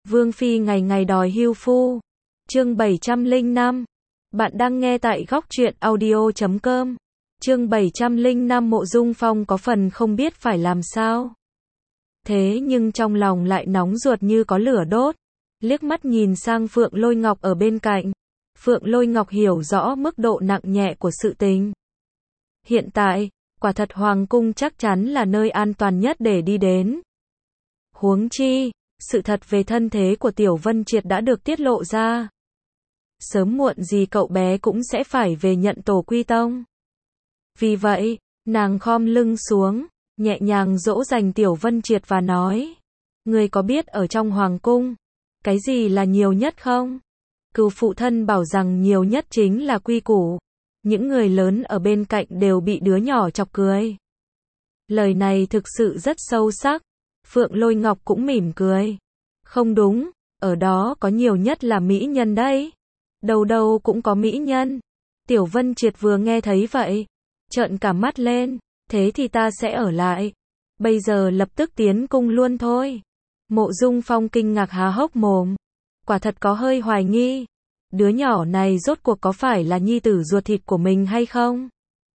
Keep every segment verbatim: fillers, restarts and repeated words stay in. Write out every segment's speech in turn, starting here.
Vương Phi ngày ngày đòi hưu phu. Chương bảy trăm lẻ năm. Bạn đang nghe tại góc truyện audio chấm com. Chương bảy trăm lẻ năm. Mộ Dung Phong có phần không biết phải làm sao. Thế nhưng trong lòng lại nóng ruột như có lửa đốt. Liếc mắt nhìn sang Phượng Lôi Ngọc ở bên cạnh. Phượng Lôi Ngọc hiểu rõ mức độ nặng nhẹ của sự tình. Hiện tại, quả thật Hoàng cung chắc chắn là nơi an toàn nhất để đi đến. Huống chi, sự thật về thân thế của Tiểu Vân Triệt đã được tiết lộ ra. Sớm muộn gì cậu bé cũng sẽ phải về nhận tổ quy tông. Vì vậy, nàng khom lưng xuống, nhẹ nhàng dỗ dành Tiểu Vân Triệt và nói: Ngươi có biết ở trong Hoàng cung, cái gì là nhiều nhất không? Cừu phụ thân bảo rằng nhiều nhất chính là quy củ. Những người lớn ở bên cạnh đều bị đứa nhỏ chọc cười. Lời này thực sự rất sâu sắc. Phượng Lôi Ngọc cũng mỉm cười. Không đúng, ở đó có nhiều nhất là mỹ nhân đấy. Đâu đâu cũng có mỹ nhân. Tiểu Vân Triệt vừa nghe thấy vậy, trợn cả mắt lên. Thế thì ta sẽ ở lại. Bây giờ lập tức tiến cung luôn thôi. Mộ Dung Phong kinh ngạc há hốc mồm. Quả thật có hơi hoài nghi. Đứa nhỏ này rốt cuộc có phải là nhi tử ruột thịt của mình hay không?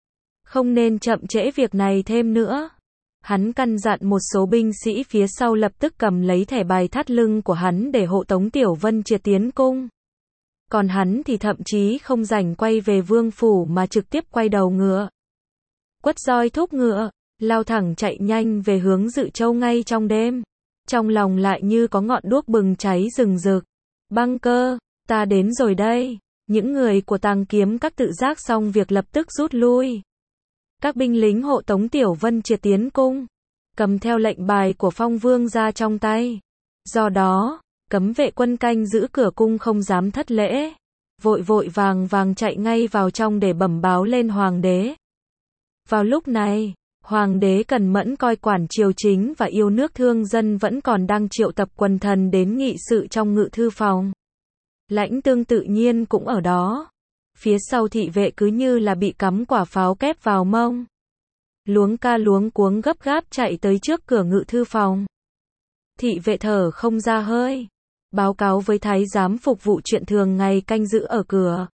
Không nên chậm trễ việc này thêm nữa. Hắn căn dặn một số binh sĩ phía sau lập tức cầm lấy thẻ bài thắt lưng của hắn để hộ tống Tiểu Vân Triệt tiến cung. Còn hắn thì thậm chí không rảnh quay về vương phủ mà trực tiếp quay đầu ngựa. Quất roi thúc ngựa, lao thẳng chạy nhanh về hướng Dự Châu ngay trong đêm. Trong lòng lại như có ngọn đuốc bừng cháy rừng rực. Băng Cơ, ta đến rồi đây. Những người của Tàng Kiếm Các tự giác xong việc lập tức rút lui. Các binh lính hộ tống Tiểu Vân Triệt tiến cung, cầm theo lệnh bài của Phong Vương ra trong tay. Do đó, cấm vệ quân canh giữ cửa cung không dám thất lễ. Vội vội vàng vàng chạy ngay vào trong để bẩm báo lên Hoàng đế. Vào lúc này, Hoàng đế Cần Mẫn coi quản triều chính và yêu nước thương dân vẫn còn đang triệu tập quần thần đến nghị sự trong ngự thư phòng. Lãnh Tương tự nhiên cũng ở đó. Phía sau thị vệ cứ như là bị cắm quả pháo kép vào mông. Luống ca luống cuống gấp gáp chạy tới trước cửa ngự thư phòng. Thị vệ thở không ra hơi. Báo cáo với thái giám phục vụ chuyện thường ngày canh giữ ở cửa.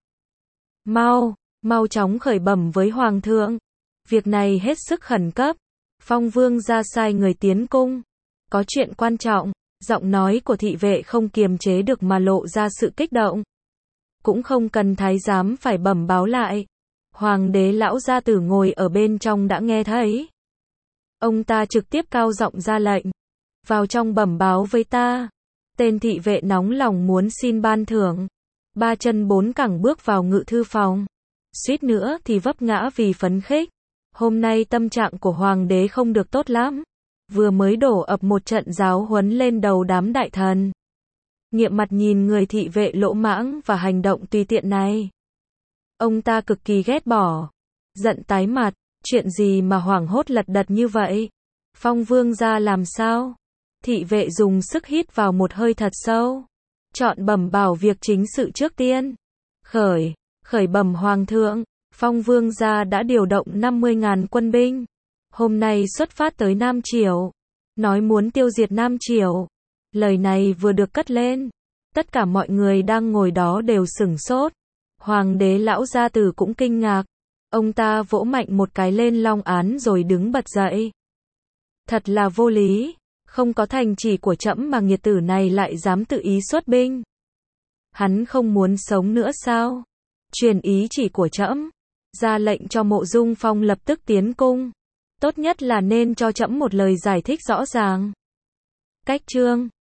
Mau, mau chóng khởi bẩm với Hoàng thượng. Việc này hết sức khẩn cấp. Phong Vương ra sai người tiến cung. Có chuyện quan trọng. Giọng nói của thị vệ không kiềm chế được mà lộ ra sự kích động. Cũng không cần thái giám phải bẩm báo lại. Hoàng đế lão gia tử ngồi ở bên trong đã nghe thấy. Ông ta trực tiếp cao giọng ra lệnh. Vào trong bẩm báo với ta. Tên thị vệ nóng lòng muốn xin ban thưởng. Ba chân bốn cẳng bước vào ngự thư phòng. Suýt nữa thì vấp ngã vì phấn khích. Hôm nay tâm trạng của hoàng đế không được tốt lắm. Vừa mới đổ ập một trận giáo huấn lên đầu đám đại thần. Nghiệm mặt nhìn người thị vệ lỗ mãng và hành động tùy tiện này. Ông ta cực kỳ ghét bỏ. Giận tái mặt, chuyện gì mà hoảng hốt lật đật như vậy? Phong Vương ra làm sao? Thị vệ dùng sức hít vào một hơi thật sâu. Chọn bẩm bảo việc chính sự trước tiên. Khởi, khởi bẩm Hoàng thượng, Phong Vương gia đã điều động năm mươi nghìn quân binh. Hôm nay xuất phát tới Nam Triều. Nói muốn tiêu diệt Nam Triều. Lời này vừa được cất lên. Tất cả mọi người đang ngồi đó đều sửng sốt. Hoàng đế lão gia tử cũng kinh ngạc. Ông ta vỗ mạnh một cái lên long án rồi đứng bật dậy. Thật là vô lý. Không có thành chỉ của trẫm mà nghiệt tử này lại dám tự ý xuất binh. Hắn không muốn sống nữa sao? Truyền ý chỉ của trẫm. Ra lệnh cho Mộ Dung Phong lập tức tiến cung. Tốt nhất là nên cho trẫm một lời giải thích rõ ràng. Cách chương